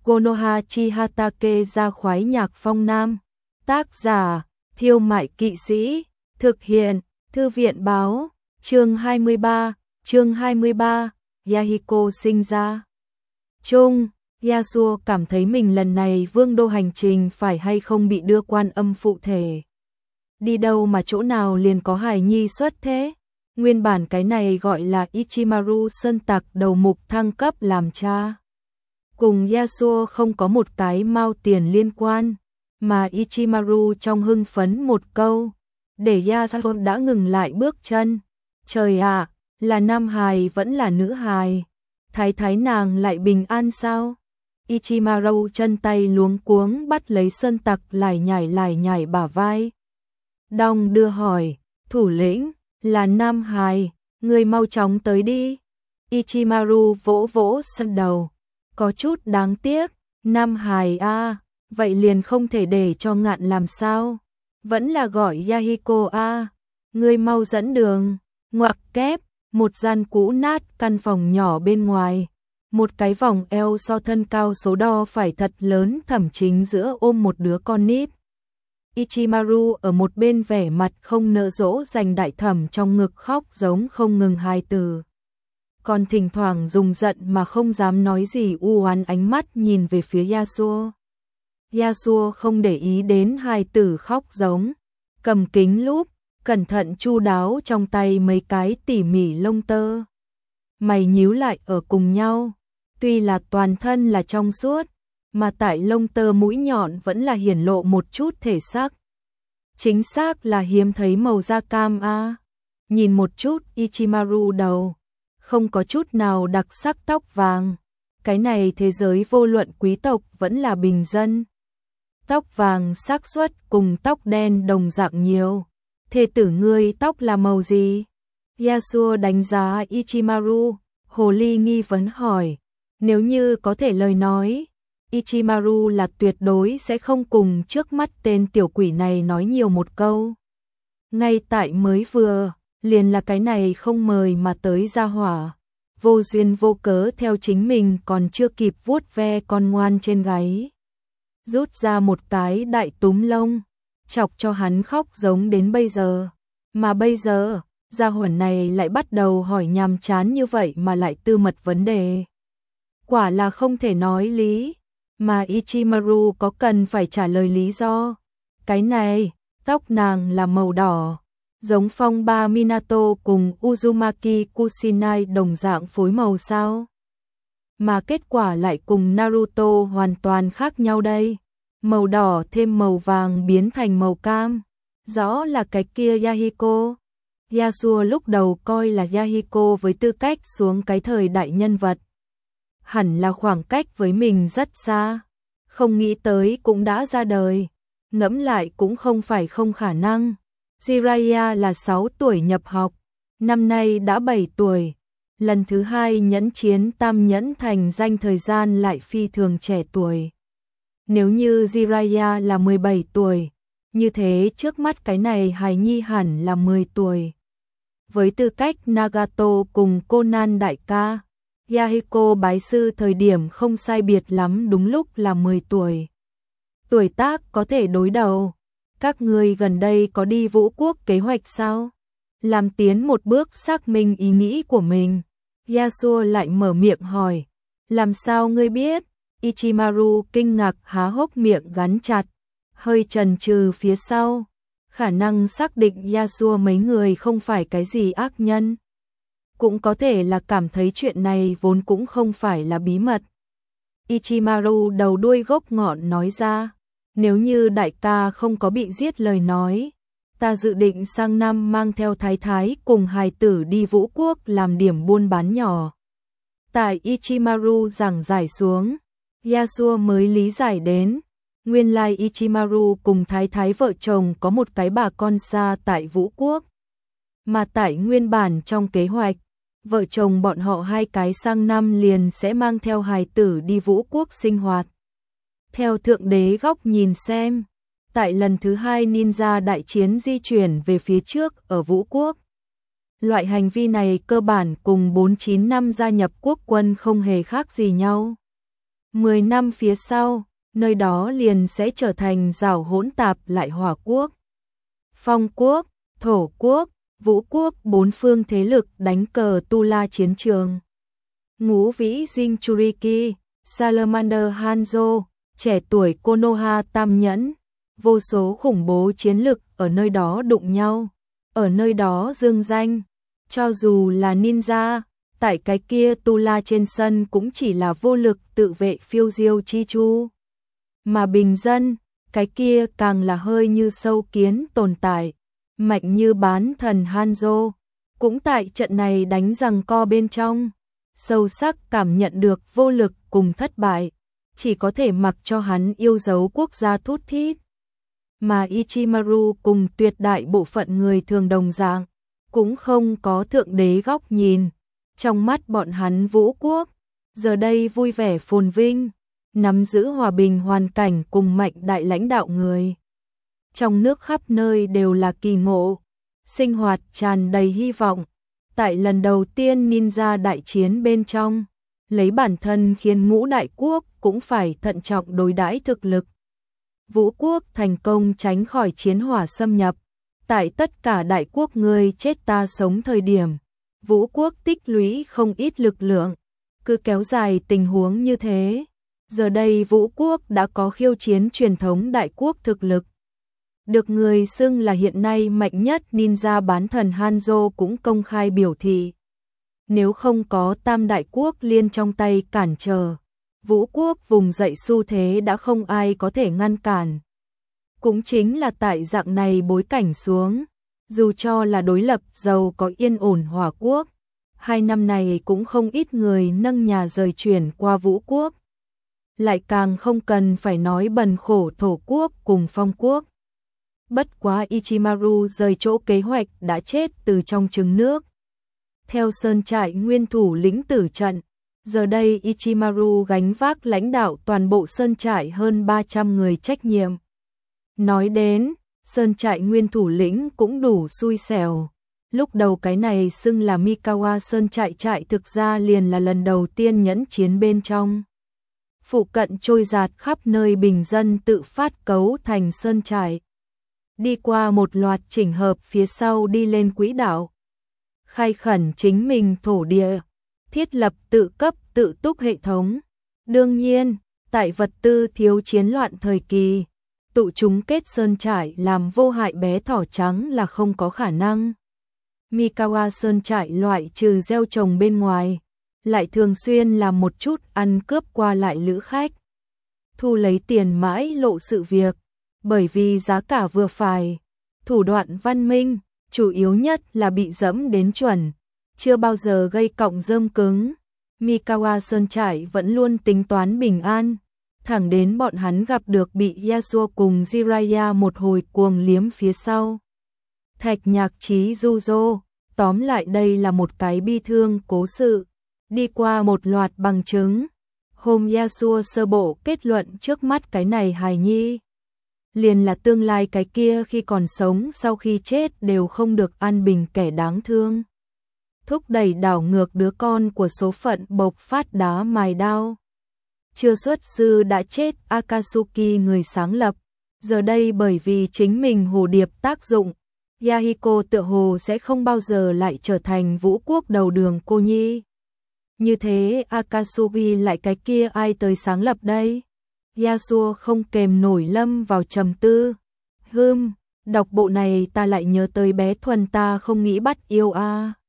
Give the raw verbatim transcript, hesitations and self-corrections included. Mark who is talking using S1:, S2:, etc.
S1: Konoha Chihatake ra khoái nhạc phong nam. Tác giả, Thiêu Mại Kỵ Sĩ. Thực hiện, Thư viện báo. Chương hai mươi ba, chương hai mươi ba, Yahiko sinh ra. Chung, Yasuo cảm thấy mình lần này vương đô hành trình phải hay không bị đưa quan âm phụ thể. Đi đâu mà chỗ nào liền có hài nhi xuất thế? Nguyên bản cái này gọi là Ichimaru sơn tặc đầu mục thăng cấp làm cha. Cùng Yasuo không có một cái mao tiền liên quan, mà Ichimaru trong hưng phấn một câu, để Yasuo đã ngừng lại bước chân. Trời ạ, là nam hài vẫn là nữ hài, thái thái nàng lại bình an sao? Ichimaru chân tay luống cuống bắt lấy sơn tặc lải nhải lải nhải bả vai. Đong đưa hỏi, thủ lĩnh, là nam hài, người mau chóng tới đi. Ichimaru vỗ vỗ sân đầu, có chút đáng tiếc, nam hài a, à, vậy liền không thể để cho ngạn làm sao? Vẫn là gọi Yahiko a, à, người mau dẫn đường. Ngoặc kép, một gian cũ nát căn phòng nhỏ bên ngoài, một cái vòng eo so thân cao số đo phải thật lớn thẩm chính giữa ôm một đứa con nít. Ichimaru ở một bên vẻ mặt không nỡ dỗ dành đại thẩm trong ngực khóc giống không ngừng hài từ. Còn thỉnh thoảng dùng giận mà không dám nói gì u oán ánh mắt nhìn về phía Yasuo. Yasuo không để ý đến hài tử khóc giống, cầm kính lúp, cẩn thận chu đáo trong tay mấy cái tỉ mỉ lông tơ. Mày nhíu lại ở cùng nhau, tuy là toàn thân là trong suốt, mà tại lông tơ mũi nhọn vẫn là hiển lộ một chút thể xác. Chính xác là hiếm thấy màu da cam a. À. Nhìn một chút Ichimaru đầu, không có chút nào đặc sắc tóc vàng. Cái này thế giới vô luận quý tộc vẫn là bình dân. Tóc vàng xác suất cùng tóc đen đồng dạng nhiều. Thê tử ngươi tóc là màu gì? Yasuo đánh giá Ichimaru, hồ ly nghi vấn hỏi. Nếu như có thể lời nói, Ichimaru là tuyệt đối sẽ không cùng trước mắt tên tiểu quỷ này nói nhiều một câu. Ngay tại mới vừa, liền là cái này không mời mà tới ra hỏa. Vô duyên vô cớ theo chính mình còn chưa kịp vuốt ve con ngoan trên gáy. Rút ra một cái đại túm lông, chọc cho hắn khóc giống đến bây giờ. Mà bây giờ, gia hỏa này lại bắt đầu hỏi nhàm chán như vậy mà lại tư mật vấn đề. Quả là không thể nói lý, mà Ichimaru có cần phải trả lời lý do. Cái này, tóc nàng là màu đỏ, giống phong ba Minato cùng Uzumaki Kusinai đồng dạng phối màu sao. Mà kết quả lại cùng Naruto hoàn toàn khác nhau đây. Màu đỏ thêm màu vàng biến thành màu cam. Rõ là cái kia Yahiko. Yasuo lúc đầu coi là Yahiko với tư cách xuống cái thời đại nhân vật. Hẳn là khoảng cách với mình rất xa. Không nghĩ tới cũng đã ra đời. Ngẫm lại cũng không phải không khả năng. Jiraiya là sáu tuổi nhập học. Năm nay đã bảy tuổi. Lần thứ hai nhẫn chiến tam nhẫn thành danh thời gian lại phi thường trẻ tuổi. Nếu như Jiraiya là mười bảy tuổi, như thế trước mắt cái này hài nhi hẳn là mười tuổi. Với tư cách Nagato cùng Conan đại ca, Yahiko bái sư thời điểm không sai biệt lắm đúng lúc là mười tuổi. Tuổi tác có thể đối đầu. Các người gần đây có đi Vũ Quốc kế hoạch sao? Làm tiến một bước xác minh ý nghĩ của mình. Yasuo lại mở miệng hỏi. Làm sao ngươi biết? Ichimaru kinh ngạc há hốc miệng gắn chặt. Hơi chần chừ phía sau. Khả năng xác định Yasuo mấy người không phải cái gì ác nhân. Cũng có thể là cảm thấy chuyện này vốn cũng không phải là bí mật. Ichimaru đầu đuôi gốc ngọn nói ra. Nếu như đại ca không có bị giết lời nói, ta dự định sang năm mang theo thái thái cùng hài tử đi Vũ Quốc làm điểm buôn bán nhỏ. Tại Ichimaru giảng giải xuống, Yasuo mới lý giải đến, nguyên lai Ichimaru cùng thái thái vợ chồng có một cái bà con xa tại Vũ Quốc. Mà tại nguyên bản trong kế hoạch, vợ chồng bọn họ hai cái sang năm liền sẽ mang theo hài tử đi Vũ Quốc sinh hoạt. Theo thượng đế góc nhìn xem, tại lần thứ hai ninja đại chiến di chuyển về phía trước ở Vũ Quốc. Loại hành vi này cơ bản cùng bốn chín năm gia nhập quốc quân không hề khác gì nhau. Mười năm phía sau, nơi đó liền sẽ trở thành rào hỗn tạp lại hỏa quốc, phong quốc, thổ quốc, vũ quốc, bốn phương thế lực đánh cờ tu la chiến trường. Ngũ vĩ Jinchuriki, Salamander Hanzo, trẻ tuổi Konoha Tam Nhẫn, vô số khủng bố chiến lực ở nơi đó đụng nhau, ở nơi đó dương danh, cho dù là ninja, tại cái kia tu la trên sân cũng chỉ là vô lực tự vệ phiêu diêu chi chu. Mà bình dân, cái kia càng là hơi như sâu kiến tồn tại, mạnh như bán thần Hanzo, cũng tại trận này đánh giằng co bên trong, sâu sắc cảm nhận được vô lực cùng thất bại, chỉ có thể mặc cho hắn yêu dấu quốc gia thút thít. Mà Ichimaru cùng tuyệt đại bộ phận người thường đồng dạng, cũng không có thượng đế góc nhìn, trong mắt bọn hắn vũ quốc, giờ đây vui vẻ phồn vinh, nắm giữ hòa bình hoàn cảnh cùng mạnh đại lãnh đạo người. Trong nước khắp nơi đều là kỳ ngộ, sinh hoạt tràn đầy hy vọng. Tại lần đầu tiên ninja đại chiến bên trong, lấy bản thân khiến ngũ đại quốc cũng phải thận trọng đối đãi thực lực. Vũ quốc thành công tránh khỏi chiến hỏa xâm nhập, tại tất cả đại quốc người chết ta sống thời điểm, Vũ quốc tích lũy không ít lực lượng, cứ kéo dài tình huống như thế. Giờ đây Vũ quốc đã có khiêu chiến truyền thống đại quốc thực lực. Được người xưng là hiện nay mạnh nhất ninja bán thần Hanzo cũng công khai biểu thị. Nếu không có tam đại quốc liên trong tay cản trở, Vũ quốc vùng dậy xu thế đã không ai có thể ngăn cản. Cũng chính là tại dạng này bối cảnh xuống, dù cho là đối lập giàu có yên ổn Hỏa quốc, hai năm này cũng không ít người nâng nhà rời chuyển qua Vũ quốc. Lại càng không cần phải nói bần khổ Thổ quốc cùng Phong quốc. Bất quá Ichimaru rời chỗ kế hoạch đã chết từ trong trứng nước. Theo sơn trại nguyên thủ lĩnh tử trận, giờ đây Ichimaru gánh vác lãnh đạo toàn bộ sơn trại hơn ba trăm người trách nhiệm. Nói đến, sơn trại nguyên thủ lĩnh cũng đủ xui xẻo. Lúc đầu cái này xưng là Mikawa sơn trại trại thực ra liền là lần đầu tiên nhẫn chiến bên trong. Phụ cận trôi giạt khắp nơi bình dân tự phát cấu thành sơn trại. Đi qua một loạt chỉnh hợp phía sau đi lên quỹ đạo. Khai khẩn chính mình thổ địa, thiết lập tự cấp tự túc hệ thống. Đương nhiên, tại vật tư thiếu chiến loạn thời kỳ, tụ chúng kết sơn trại làm vô hại bé thỏ trắng là không có khả năng. Mikawa sơn trại loại trừ gieo trồng bên ngoài, lại thường xuyên làm một chút ăn cướp qua lại lữ khách. Thu lấy tiền mãi lộ sự việc, bởi vì giá cả vừa phải, thủ đoạn văn minh, chủ yếu nhất là bị dẫm đến chuẩn, chưa bao giờ gây cọng rơm cứng. Mikawa sơn trại vẫn luôn tính toán bình an, thẳng đến bọn hắn gặp được bị Yasuo cùng Jiraiya một hồi cuồng liếm phía sau. Thạch nhạc trí Juzo, tóm lại đây là một cái bi thương cố sự, đi qua một loạt bằng chứng. Hôm Yasuo sơ bộ kết luận trước mắt cái này hài nhi, liền là tương lai cái kia khi còn sống sau khi chết đều không được an bình kẻ đáng thương. Thúc đẩy đảo ngược đứa con của số phận bộc phát đá mài đao. Chưa xuất sư đã chết Akatsuki người sáng lập, giờ đây bởi vì chính mình hồ điệp tác dụng, Yahiko tựa hồ sẽ không bao giờ lại trở thành vũ quốc đầu đường cô nhi. Như thế Akatsuki lại cái kia ai tới sáng lập đây? Yasuo không kềm nổi lâm vào trầm tư. Hừm, đọc bộ này ta lại nhớ tới bé thuần ta không nghĩ bắt yêu a. À.